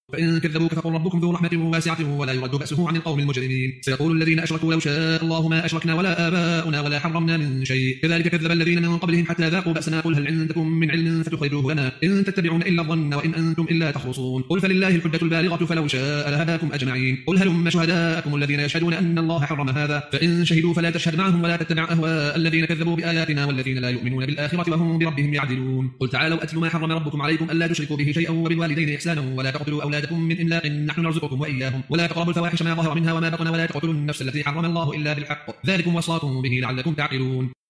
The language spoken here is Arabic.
فإن كذبوك فقل ربكم ذو رحمة واسعة ولا يرد بأسه عن القوم المجرمين. سيقول الذين أشركوا لو شاء الله ما أشركنا ولا آباؤنا ولا حرمنا من شيء كذلك كذب الذين من قبلهم حتى ذاقوا بأسنا. قل هل عندكم من علم فتخرجوه لنا إن تتبعون إلا الظن وإن أنتم إلا تخرصون. قل فلله الحجة البالغة فلو شاء لهداكم أجمعين. قل هلم شهداءكم الذين يشهدون أن الله حرم هذا فإن شهدوا فلا تشهد معهم ولا تتبع أهواء الذين كذبوا بآياتنا والذين لا يؤمنون بالآخرة وهم بربهم يعدلون. قل تعالوا أتل ما حرم ربكم عليكم ألا تشركوا به شيئا وبالوالدين إحسانا ولا تقتلوا أولادكم من إملاق نحن نرزقكم وإياهم ولا تقربوا الفواحش ما ظهر منها وما بطن ولا تقتلوا النفس التي حرم الله إلا بالحق ذلكم وصاكم به لعلكم تعقلون.